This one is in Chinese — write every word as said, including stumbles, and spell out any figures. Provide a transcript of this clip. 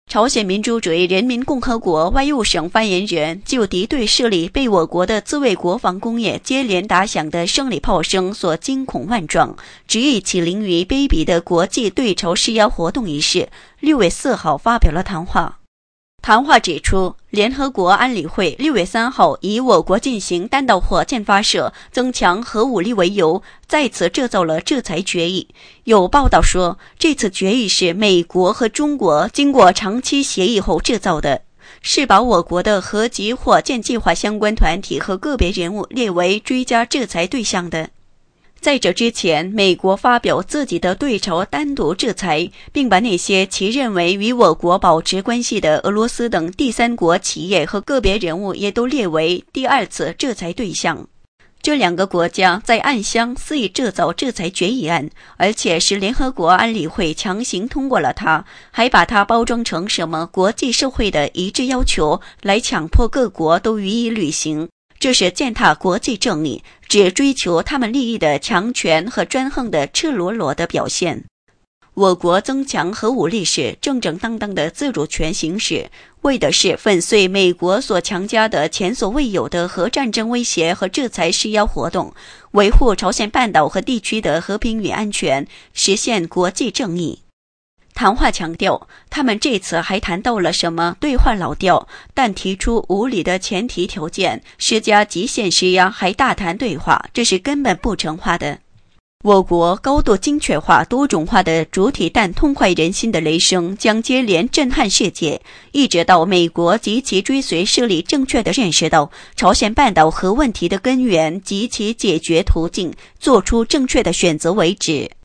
朝鲜民主主义人民共和国外务省发言人就敌对势力被我国的自卫国防工业接连打响的胜利炮声所惊恐万状，执意起凌于卑鄙的国际对朝施压活动一事，六月四号发表了谈话。谈话指出，联合国安理会六月三号以我国进行弹道火箭发射、增强核武力为由，再次制造了制裁决议。有报道说，这次决议是美国和中国经过长期协议后制造的，是把我国的核及火箭计划相关团体和个别人物列为追加制裁对象的。在这之前，美国发表自己的对朝单独制裁，并把那些其认为与我国保持关系的俄罗斯等第三国企业和个别人物也都列为第二次制裁对象。这两个国家在暗箱肆意制造制裁决议案，而且是联合国安理会强行通过了它，还把它包装成什么国际社会的一致要求，来强迫各国都予以履行。这是践踏国际正义，只追求他们利益的强权和专横的赤裸裸的表现。我国增强核武力是正正当当的自主权行使，为的是粉碎美国所强加的前所未有的核战争威胁和制裁施压活动，维护朝鲜半岛和地区的和平与安全，实现国际正义。谈话强调，他们这次还谈到了什么对话老调，但提出无理的前提条件，施加极限施压，还大谈对话，这是根本不成话的。我国高度精确化、多种化的主体弹痛快人心的雷声将接连震撼世界，一直到美国及其追随势力正确地认识到朝鲜半岛核问题的根源及其解决途径，做出正确的选择为止。